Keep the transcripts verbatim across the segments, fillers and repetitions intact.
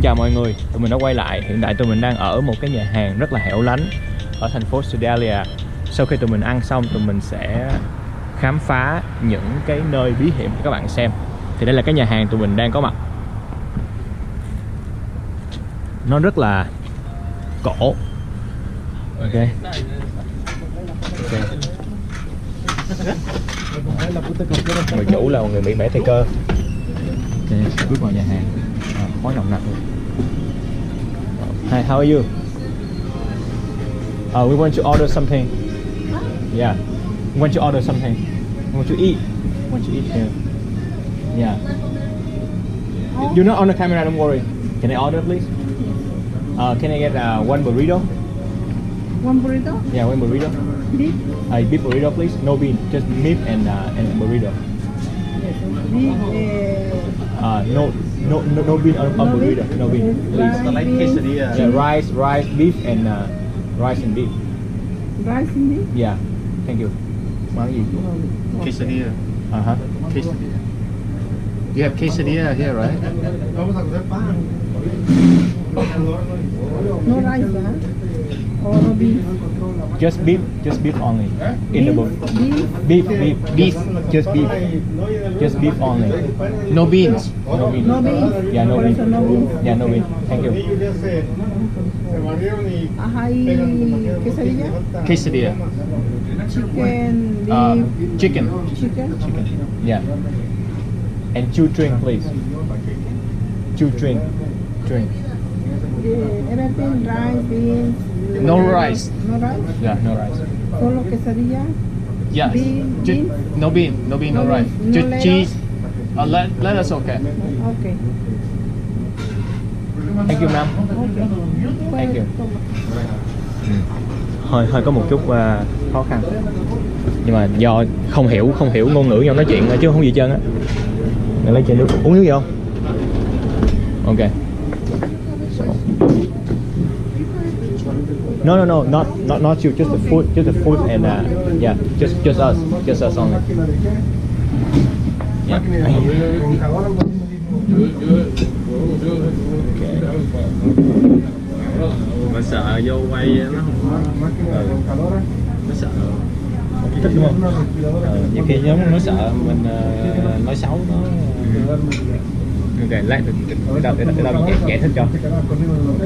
chào mọi người, tụi mình đã quay lại. Hiện tại tụi mình đang ở một cái nhà hàng rất là hẻo lánh ở thành phố Sedalia. Sau khi tụi mình ăn xong, tụi mình sẽ khám phá những cái nơi bí hiểm cho các bạn xem. Thì đây là cái nhà hàng tụi mình đang có mặt. Nó rất là cổ. Ok. Ok. Người chủ là một người Mỹ mẻ tay cơ. Ok, bước vào nhà hàng. À, khói nồng nặc luôn. Hi, how are you? Uh, we want to order something. Yeah, we want to order something. We want to eat. We want to eat here. Yeah. You're not on the camera, don't worry. Can I order, please? Uh, can I get uh, one burrito? One burrito? Yeah, one burrito. Beef? Uh, beef burrito, please. No bean, just meat and uh, and burrito. Beef, uh, Uh, no, no, no, no bean on, on No burrito. bean? No bean, please. I like quesadilla. Yeah, rice, rice, beef, and uh, rice and beef. rice and beef? Yeah, thank you. Món gì? Quesadilla. Uh huh. Quesadilla. You have quesadilla here, right? No rice, huh? Or no beef? Just beef, just beef only. In the bowl. Beef? Beef, beef, beef. Just beef. Just beef only. No beans. No bean. No beef? Yeah, no bean. Also no beef? Yeah, no bean. Thank you. Uh, hi, quesadilla? Quesadilla. Chicken, beef, Uh, chicken. chicken? Chicken. Yeah. And two drink, please. Two drink. Drink. Yeah, everything, rice, beans. No rice. No rice? Yeah, no rice. Solo quesadilla? Yes. Bean, Ju- bean? no bean. No bean. No, No rice. bean, no Just lettuce? cheese. Uh, let lettuce okay. Okay. Thank you, ma'am. Okay. Thank you. Hơi hơi có một chút uh, khó khăn, nhưng mà do không hiểu không hiểu ngôn ngữ nhau nói chuyện chứ không gì hết trơn á. Mình lấy chai nước, uống nước gì không? Ok. So. No no no, not not not you, just the food, just the food and uh, yeah, just just us, just us only. Yeah. Mà sợ vô quay nó không nó sợ Thích đúng không? ờ, nhiều khi giống nó sợ mình uh, nói xấu nó. Ok, lát để để tao để tao giải, giải thích cho. Ok.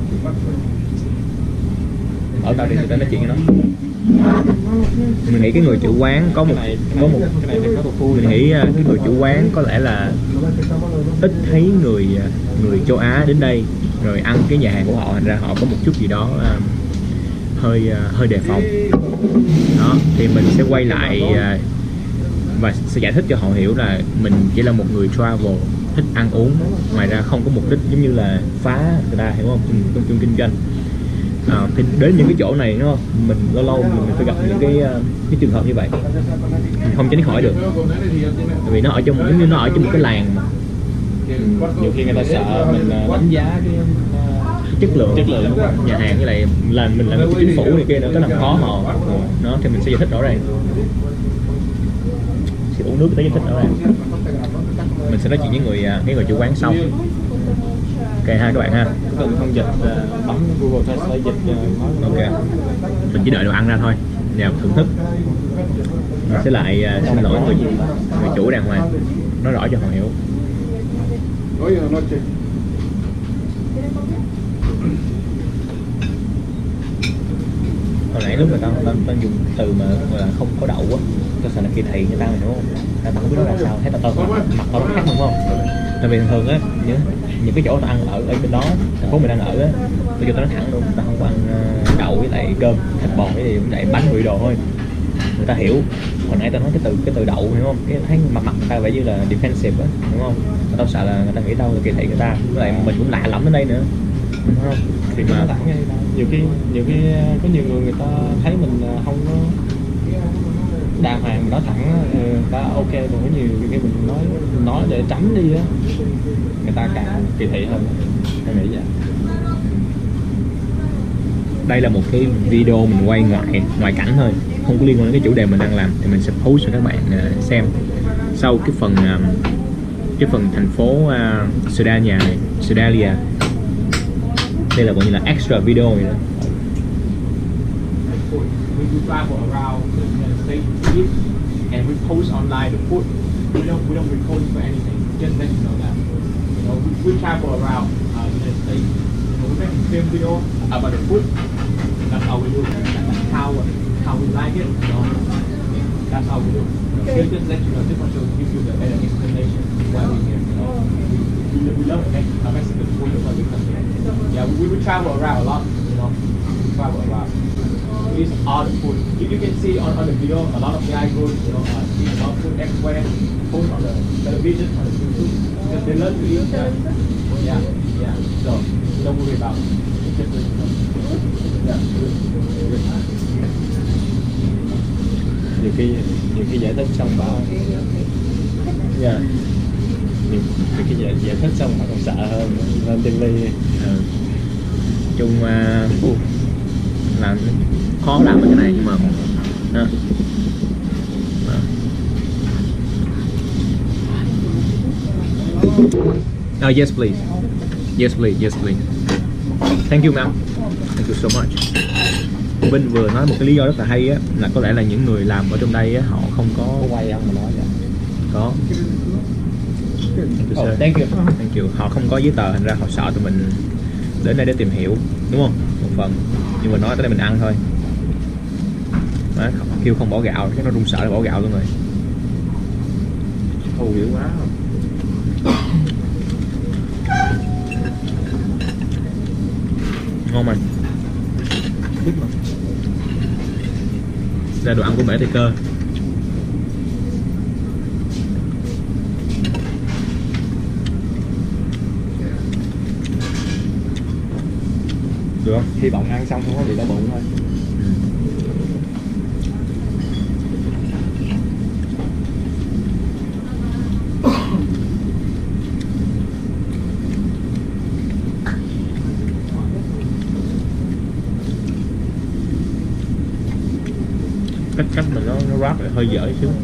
Ở tao đi, tao nói chuyện với nó. Mình nghĩ cái người chủ quán có một có một cái này thì có một phu. mình nghĩ cái người chủ quán có lẽ là ít thấy người người châu Á đến đây rồi ăn cái nhà hàng của họ, thành ra họ có một chút gì đó uh, hơi uh, hơi đề phòng. Đó, thì mình sẽ quay lại uh, và sẽ giải thích cho họ hiểu là mình chỉ là một người travel thích ăn uống, ngoài ra không có mục đích giống như là phá người ta, hiểu không? Trong chung kinh doanh. À, thì đến những cái chỗ này đúng không, mình lâu lâu mình phải gặp những cái cái trường hợp như vậy, mình không tránh khỏi được, tại vì nó ở trong giống như nó ở trong một cái làng mà. Nhiều khi người ta sợ mình đánh giá cái Cái chất lượng chất lượng nhà hàng như này là mình là người chính phủ này kia nó có làm khó họ. Nó thì mình sẽ giải thích rõ ràng, sẽ uống nước để giải thích rõ ràng. Mình sẽ nói chuyện với người cái người chủ quán sau. Ok ha các bạn ha. cần không dịch bấm Google Translate dịch nói. Ok, mình chỉ đợi đồ ăn ra thôi, nào thưởng thức. Mình sẽ lại uh, xin lỗi người người chủ đàng hoàng, nói rõ cho họ hiểu. Hồi nãy lúc mà tao tao, tao dùng từ mà gọi là không có đậu á, tao sợ là kỳ thị người ta, mày hiểu không? Tao không biết nó là sao, thấy tao tao mặt tao nó khác đúng không? Tại vì thường thường á những những cái chỗ tao ăn ở ở bên đó, thành phố mình đang ở á, tao cho tao nói thẳng luôn, tao không có ăn uh, đậu với lại cơm, thịt bò với lại, lại bánh mì đồ thôi. Người ta hiểu. Hồi nãy tao nói cái từ cái từ đậu, hiểu không? Cái thấy mặt mặt người ta vậy như là defensive á, đúng không? Tao sợ là người ta nghĩ tao là kỳ thị người ta, với lại mình cũng lạ lẫm đến đây nữa, đúng không? Thì mà nhiều khi nhiều khi có nhiều người người ta thấy mình không có đàng hoàng, mình nói thẳng người ta ok, còn có nhiều khi mình nói mình nói để tránh đi á, người ta càng kỳ thị hơn. Tôi nghĩ vậy. Đây là một cái video mình quay ngoại ngoại cảnh thôi, không có liên quan đến cái chủ đề mình đang làm, thì mình sẽ post cho các bạn uh, xem sau cái phần uh, cái phần thành phố uh, Sedalia này, Sedalia Đây là gọi như là extra video vậy đó. We do travel around the United States and we post online the food. We don't we don't record for anything. Just let you know that. You know, we, we travel around uh, the United States. You know, we make film video about the food. That's how we do it. That's how how we like it. You know, that's how we do it. You know, just, just let you know. Just want to give you the better explanation why we're here. You know, we, we, we love Mexican, uh, Mexican food. That's why we come here. Yeah, we, we travel around a lot. You know, we travel around. These are the food. If you can see on, on the video, a lot of guys go, you know, uh, eat a lot of food everywhere, post on the television, on the YouTube, because they love to eat. Uh, yeah, yeah. So don't worry about it. It's just, you know, yeah, good, good. Nhiều khi nhiều khi giải thích xong bảo, yeah. nhiều, nhiều khi giải, giải thích xong bảo còn sợ hơn lên ti vi. Ừ. Chung uh, uh, làm khó làm cái này nhưng mà uh, uh. Oh yes please, yes please, yes please. Thank you ma'am, thank you so much. Vinh vừa nói một cái lý do rất là hay á, là có lẽ là những người làm ở trong đây á, họ không có quay ông mà nói vậy. Có. Thank you, Oh, thank you. Thank you. Họ không có giấy tờ, thành ra họ sợ tụi mình đến đây để tìm hiểu, đúng không? Một phần. Nhưng mà nói tới đây mình ăn thôi. Đó, kêu không bỏ gạo, chắc nó run sợ là bỏ gạo luôn rồi. Thù dữ quá. Ngon mà. Biết mà. Đây là đồ ăn của mẹ Tây Cơ. Được không? Hy vọng ăn xong không có bị đau bụng thôi. Ừ. Cách cách mình nó nó ráp lại hơi dở xíu.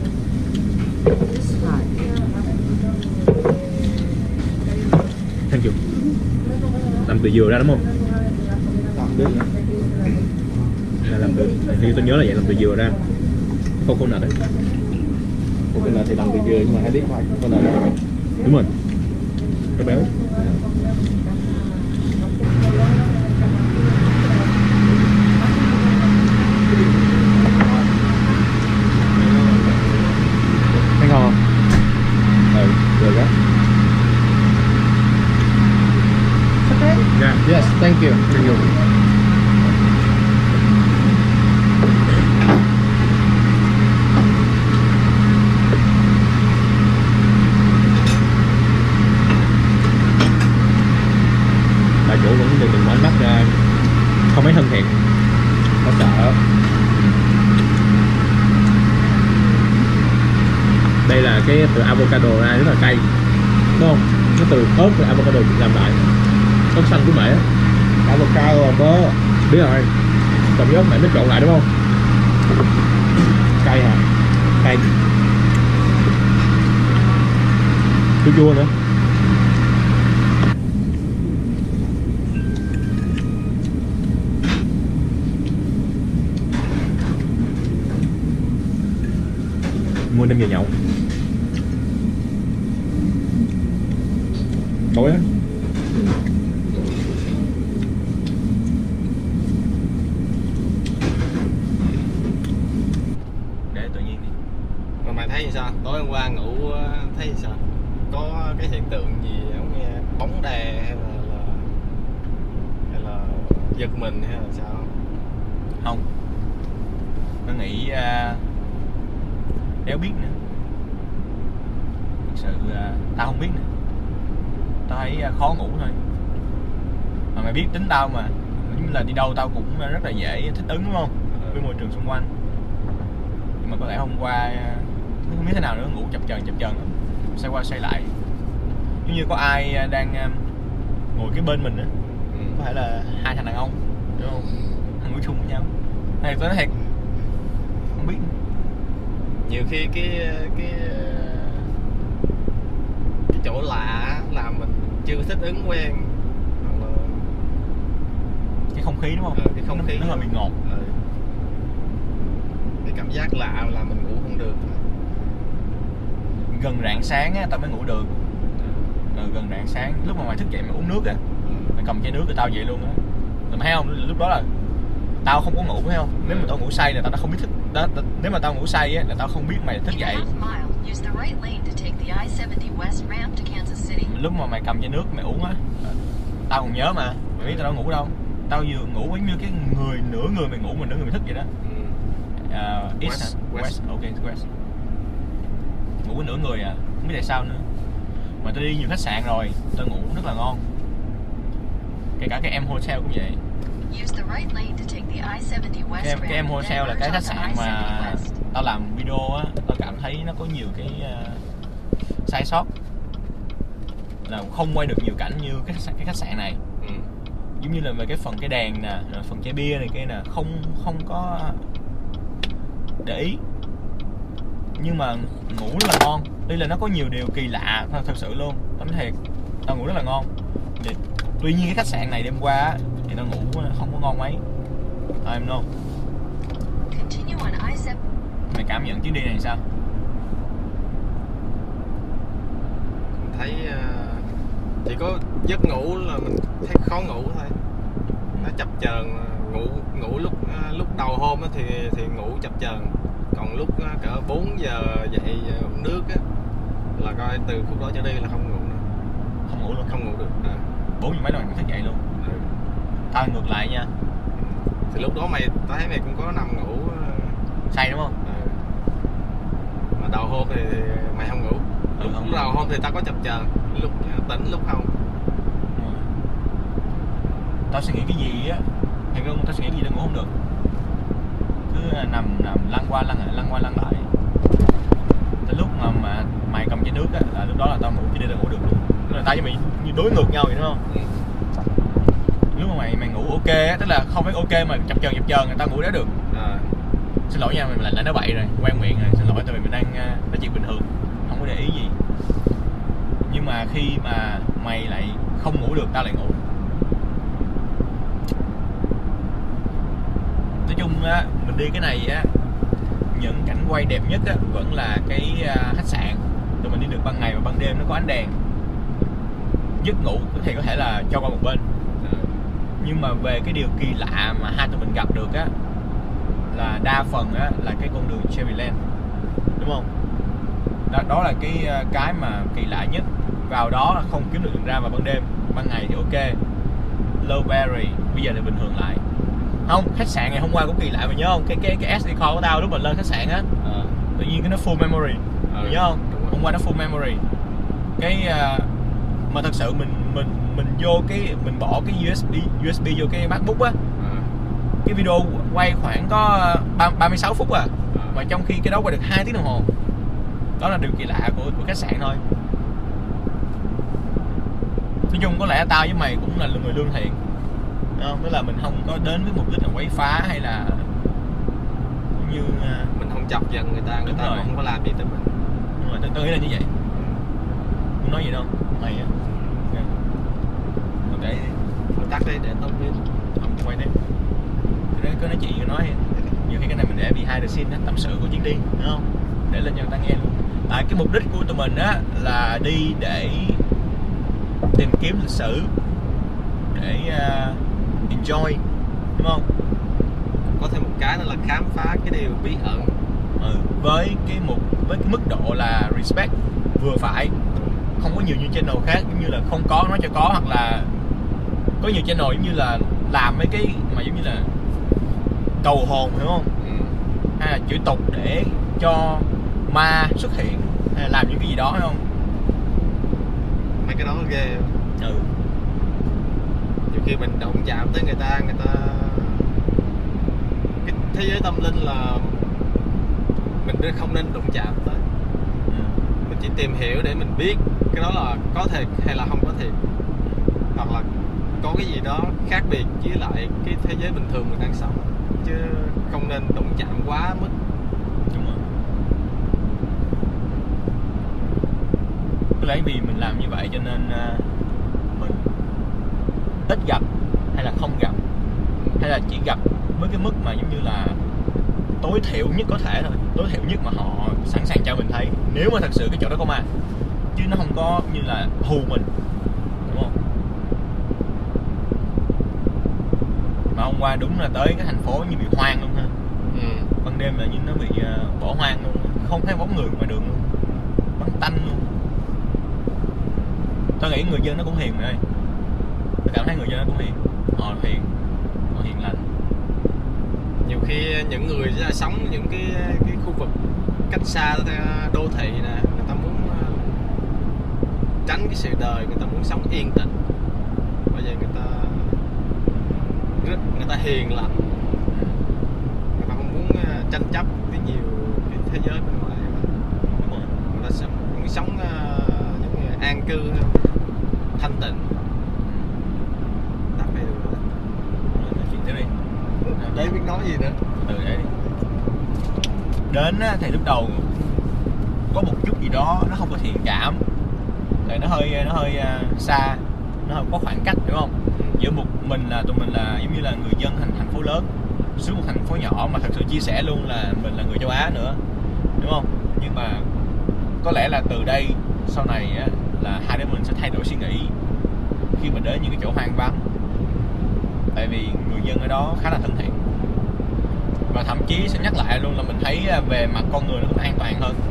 Thank you. Làm từ dừa ra đúng không? Làm được. Là làm từ, thì tôi nhớ là vậy, làm từ dừa ra. Không con nào đấy. Con nào thì làm từ dừa nhưng mà hay biết khoai. Con nào đó. Đúng rồi. Nó béo. Thấy ngon không? Ừ, được á. Okay. Yeah. Yes, thank you. Thank you. Bà chủ vẫn từ từng ánh mắt ra không mấy thân thiện, có sợ. Đây là cái từ avocado ra rất là cay, đúng không? Nó từ ớt và avocado làm lại, ớt xanh của mẹ, avocado bơ, biết rồi, còn với ớt mẹ nó trộn lại đúng không? Cay hả? Cay, chua chua nữa. Mua đem về nhậu tối á. Để tự nhiên đi. Mà mày thấy sao? Tối hôm qua ngủ thấy sao? Có cái hiện tượng gì không, nghe bóng đè hay là, là hay là giật mình hay là sao? Không, nó nghĩ uh, đéo biết nữa. Thực sự uh, tao không biết nữa. Tao thấy uh, khó ngủ thôi. Mà mày biết tính tao mà, giống như là đi đâu tao cũng rất là dễ thích ứng đúng không? Với môi trường xung quanh. Nhưng mà có lẽ hôm qua uh, không biết thế nào nữa, ngủ chập chờn chập chờn lắm, xoay qua xoay lại, giống như có ai đang uh, ngồi cái bên mình á. Ừ. Có thể là hai thằng đàn ông đúng không? Ngủ chung với nhau. Hay tôi nói thiệt, không biết. Nhiều khi cái cái cái chỗ lạ làm mình chưa thích ứng quen, hoặc là cái không khí đúng không? Ừ, cái không nó, khí nó hơi bị ngột. Ừ. Cái cảm giác lạ là mình ngủ không được. Gần rạng sáng á tao mới ngủ được. Ừ, gần rạng sáng lúc mà mày thức dậy mày uống nước á, mày cầm chai nước thì tao vậy luôn á. Mày thấy không, lúc đó là tao không có ngủ phải không? Nếu mà tao ngủ say là tao đã không biết thức đó, nếu mà tao ngủ say á là tao không biết mày thức dậy. Lúc mà mày cầm chai nước mày uống á, tao còn nhớ mà, mày biết tao đâu ngủ đâu. Tao vừa ngủ giống như cái người nửa người mày ngủ, mình nửa người mày thức vậy đó. Uh, east, west, west, ok, west. Ngủ với nửa người à, không biết tại sao nữa. Mà tôi đi nhiều khách sạn rồi, tôi ngủ rất là ngon. Kể cả cái em hotel cũng vậy. Cái em, cái em hotel là cái khách sạn mà tao làm video á, tao cảm thấy nó có nhiều cái uh, sai sót, là không quay được nhiều cảnh như cái cái khách sạn này. Ừ. Giống như là về cái phần cái đèn nè, phần chai bia này kia nè, không không có để ý. Nhưng mà ngủ rất là ngon. Đây là nó có nhiều điều kỳ lạ thật sự luôn, tao nói thiệt, tao ngủ rất là ngon. Thì, tuy nhiên cái khách sạn này đêm qua á, thì tao ngủ không có ngon mấy. I don't know. Mày cảm nhận chuyến đi này sao? Thấy uh, chỉ có giấc ngủ là mình thấy khó ngủ thôi. Nó chập chờn, ngủ ngủ lúc uh, lúc đầu hôm á thì thì ngủ chập chờn. Còn lúc uh, cỡ bốn giờ dậy uh, uống nước á là coi từ khúc đó trở đi là không ngủ nữa. Không ngủ luôn. Không ngủ được. À. Bốn giờ mấy là mày thức dậy luôn. Ừ. Tao ngược lại nha. Thì lúc đó mày, tao thấy mày cũng có nằm ngủ uh... say đúng không? Ừ. Mà đầu hôm thì, thì mày không ngủ. Ừ, Lúc không đầu hôm thì tao có chập chờn, lúc tỉnh lúc không. Ừ. Tao suy nghĩ cái gì á, thì không, tao suy nghĩ cái gì tao ngủ không được. Cứ nằm nằm lăn qua lăn lại, lăn qua lăn lại. Tới lúc mà, mà mày cầm chai nước á, là lúc đó là tao ngủ, chứ đi tao ngủ được luôn. Tức là tao với mày như đối ngược nhau vậy đúng không? Ừ. Lúc mà mày mày ngủ ok á, tức là không phải ok mà chập chờn chập chờn người ta ngủ đó được. À. Xin lỗi nha, mày lại lại nói bậy rồi, quen miệng rồi, xin lỗi tại vì mình đang uh, nói chuyện bình thường, không có để ý gì. Nhưng mà khi mà mày lại không ngủ được, tao lại ngủ. Nói chung á, mình đi cái này á, những cảnh quay đẹp nhất á vẫn là cái uh, khách sạn. Tụi mình đi được ban ngày và ban đêm nó có ánh đèn. Giấc ngủ thì có thể là cho qua một bên. Nhưng mà về cái điều kỳ lạ mà hai tụi mình gặp được á, là đa phần á là cái con đường Cherryland, đúng không? Đó, đó là cái cái mà kỳ lạ nhất. Vào đó là không kiếm được đường ra vào ban đêm. Ban ngày thì ok. Lowberry bây giờ thì bình thường lại. Không, khách sạn ngày hôm qua cũng kỳ lạ, mày nhớ không? Cái cái cái ét đê card của tao lúc mà lên khách sạn á, À. tự nhiên cái nó full memory. Mày nhớ không? Hôm qua nó full memory. Cái uh, mà thật sự mình mình mình vô cái mình bỏ cái u ét bê u ét bê vô cái MacBook á. À. Cái video quay khoảng có ba mươi sáu phút à. Mà trong khi cái đó quay được hai tiếng đồng hồ. Đó là điều kỳ lạ của của khách sạn thôi. Nói chung có lẽ tao với mày cũng là người lương thiện, đúng không? Tức là mình không có đến với mục đích là quấy phá hay là như uh... mình không chọc giận người ta, người đúng ta rồi. không có làm gì tới mình. Đúng rồi, tôi nghĩ là như vậy. Không nói gì đâu, mày á. Okay. Rồi để Thôi tắt đi để tao biết. không quay tiếp. Đấy, có nói chuyện có nói nhiều khi cái này mình để behind the scene, tâm sự của chuyến đi, đúng không? Để lên cho người ta nghe luôn. Tại cái mục đích của tụi mình á là đi để tìm kiếm lịch sử, để uh, enjoy, đúng không? Có thêm một cái nữa là khám phá cái điều bí ẩn. Ừ, với cái mục với cái mức độ là respect vừa phải, không có nhiều như channel khác, giống như là không có nói cho có, hoặc là có nhiều channel giống như là làm mấy cái mà giống như là cầu hồn, hiểu không? Ừ. Hay là chửi tục để cho ma xuất hiện, hay là làm những cái gì đó, phải không? Mấy cái đó ghê. Ừ. Nhiều khi mình động chạm tới người ta, người ta cái thế giới tâm linh là mình không nên đụng chạm tới. Ừ. Mình chỉ tìm hiểu để mình biết cái đó là có thiệt hay là không có thiệt, hoặc là có cái gì đó khác biệt với lại cái thế giới bình thường mình đang sống, chứ không nên đụng chạm quá mức. Đúng rồi. Có lẽ vì mình làm như vậy cho nên uh, mình ít gặp hay là không gặp hay là chỉ gặp với cái mức mà giống như là tối thiểu nhất có thể thôi, tối thiểu nhất mà họ sẵn sàng cho mình thấy nếu mà thật sự cái chỗ đó có ma, chứ nó không có như là hù mình, đúng không? Mà hôm qua đúng là tới cái thành phố như bị hoang luôn ha. Ừ. Ban đêm là như nó bị uh, bỏ hoang luôn, không thấy bóng người ngoài đường luôn, vắng tanh luôn. Tôi nghĩ người dân nó cũng hiền mày ơi, tôi cảm thấy người dân nó cũng hiền, họ hiền, họ hiền lành. Nhiều khi những người ra sống những cái cái khu vực cách xa đô thị nè, người ta muốn tránh cái sự đời, người ta muốn sống yên tĩnh, bây giờ người ta rất người ta hiền lành, người ta không muốn tranh chấp với nhiều cái thế giới bên ngoài, Đúng rồi. người ta sống, muốn sống giống như an cư, thanh tịnh. Đặt đây được rồi. Nói chuyện tiếp đi. Đấy biết nói gì nữa. Từ đấy đi. Đến á, thì lúc đầu có một chút gì đó nó không có thiện cảm, tại nó hơi nó hơi uh, xa, nó hơi có khoảng cách, đúng không? Giữa một mình là tụi mình là giống như là người dân thành thành phố lớn xuống một thành phố nhỏ, mà thật sự chia sẻ luôn là mình là người châu Á nữa, đúng không? Nhưng mà có lẽ là từ đây sau này á, là hai đứa mình sẽ thay đổi suy nghĩ khi mà đến những cái chỗ hoang vắng, tại vì người dân ở đó khá là thân thiện, và thậm chí sẽ nhắc lại luôn là mình thấy về mặt con người nó cũng an toàn hơn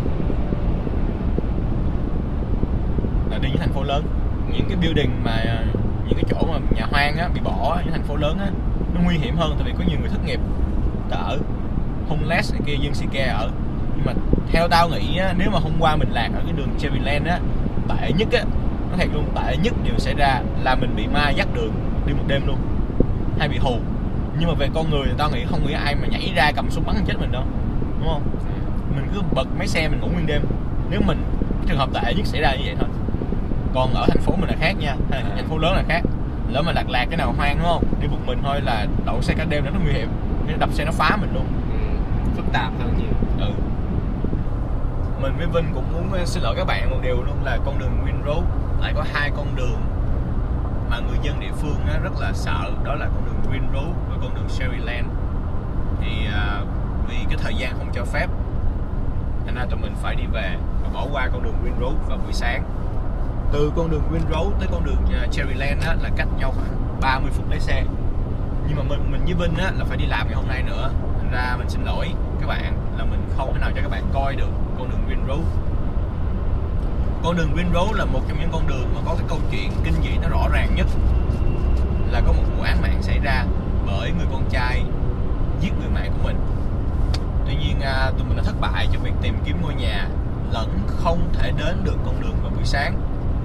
là đi những thành phố lớn. Những cái building mà những cái chỗ mà nhà hoang á, bị bỏ những thành phố lớn á, nó nguy hiểm hơn, tại vì có nhiều người thất nghiệp ta ở, homeless này kia, dân si ke ở. Nhưng mà theo tao nghĩ á, nếu mà hôm qua mình lạc ở cái đường Cherryland á, tệ nhất á, nó thiệt luôn, tệ nhất điều xảy ra là mình bị ma dắt đường đi một đêm luôn, hay bị hù. Nhưng mà về con người thì tao nghĩ không nghĩ ai mà nhảy ra cầm súng bắn chết mình đâu, đúng không? Mình cứ bật máy xe mình ngủ nguyên đêm, nếu mình trường hợp tệ nhất xảy ra như vậy thôi. Còn ở thành phố mình là khác nha, hay là thành phố lớn là khác. Lỡ mà lạc lạc cái nào hoang, đúng không? Đi một mình thôi là đậu xe cả đêm nó rất nguy hiểm, cái đập xe nó phá mình luôn. Ừ, phức tạp hơn nhiều. Ừ. Mình với Vinh cũng muốn xin lỗi các bạn một điều luôn là con đường Green Road lại có hai con đường mà người dân địa phương rất là sợ, đó là con đường Green Road và con đường Cherryland. Thì uh, vì cái thời gian không cho phép thành ra tụi mình phải đi về và bỏ qua con đường Green Road vào buổi sáng. Từ con đường Green Road tới con đường uh, Cherryland á, là cách nhau khoảng ba mươi phút lái xe. Nhưng mà mình mình với Vinh á, là phải đi làm ngày hôm nay nữa, thành ra mình xin lỗi các bạn là mình không thể nào cho các bạn coi được con đường Green Road. Con đường Green Road là một trong những con đường mà có cái câu chuyện kinh dị nó rõ ràng nhất, là có một vụ án mạng xảy ra bởi người con trai giết người mẹ của mình. Tuy nhiên à, tụi mình đã thất bại trong việc tìm kiếm ngôi nhà, lẫn không thể đến được con đường vào buổi sáng.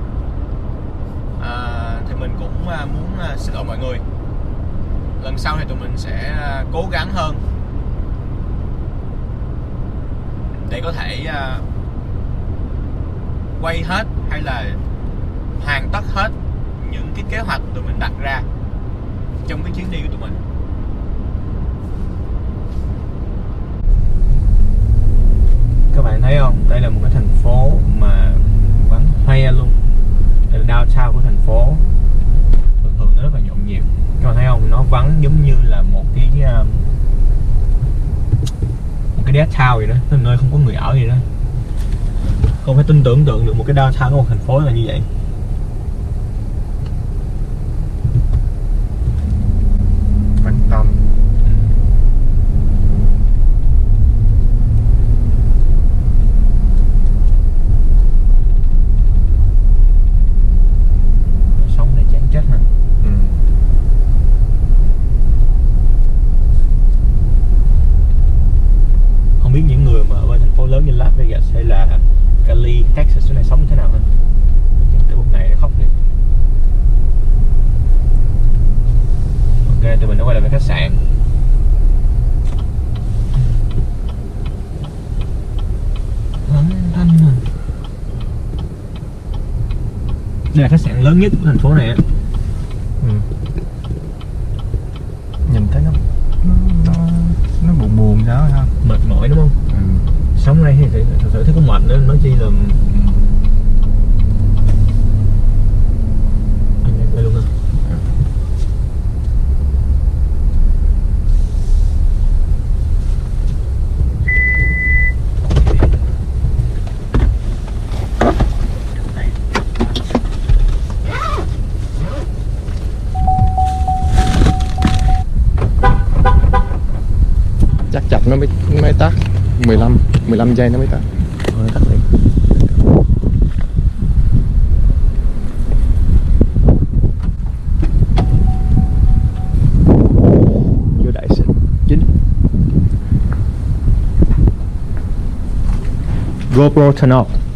à, Thì mình cũng à, muốn à, xin lỗi mọi người. Lần sau thì tụi mình sẽ à, cố gắng hơn để có thể à, quay hết hay là hoàn tất hết những cái kế hoạch tụi mình đặt ra trong cái chuyến đi của tụi mình. Các bạn thấy không? Đây là một cái thành phố mà vắng hoe luôn. Đây là downtown của thành phố. Thường thường nó rất là nhộn nhịp. Các bạn thấy không? Nó vắng giống như là một cái một cái dead town vậy đó, một nơi không có người ở vậy đó. Không phải tin tưởng tượng được một cái downtown của một thành phố là như vậy. Vắng tanh. Sống này chán chết nè. Ừ. Không biết những người mà ở bên thành phố lớn như Las Vegas hay là Cali, Texas này sống như thế nào hơn. Tới một ngày nó khóc liền. Ok, tụi mình đã quay lại với khách sạn. Vắng tanh à. Đây là khách sạn lớn nhất của thành phố này á. Ừ. Nhìn thấy nó nó nó buồn buồn sao ha. Mệt mỏi đúng không? Ừ. Sống đây thì thật sự thấy có mệt nữa, nói chi là anh quay luôn ha. nó mới nó mới tắt. mười lăm mười lăm giây nó mới tắt. Thôi tắt liền. Vô đại sinh chính. GoPro turn off.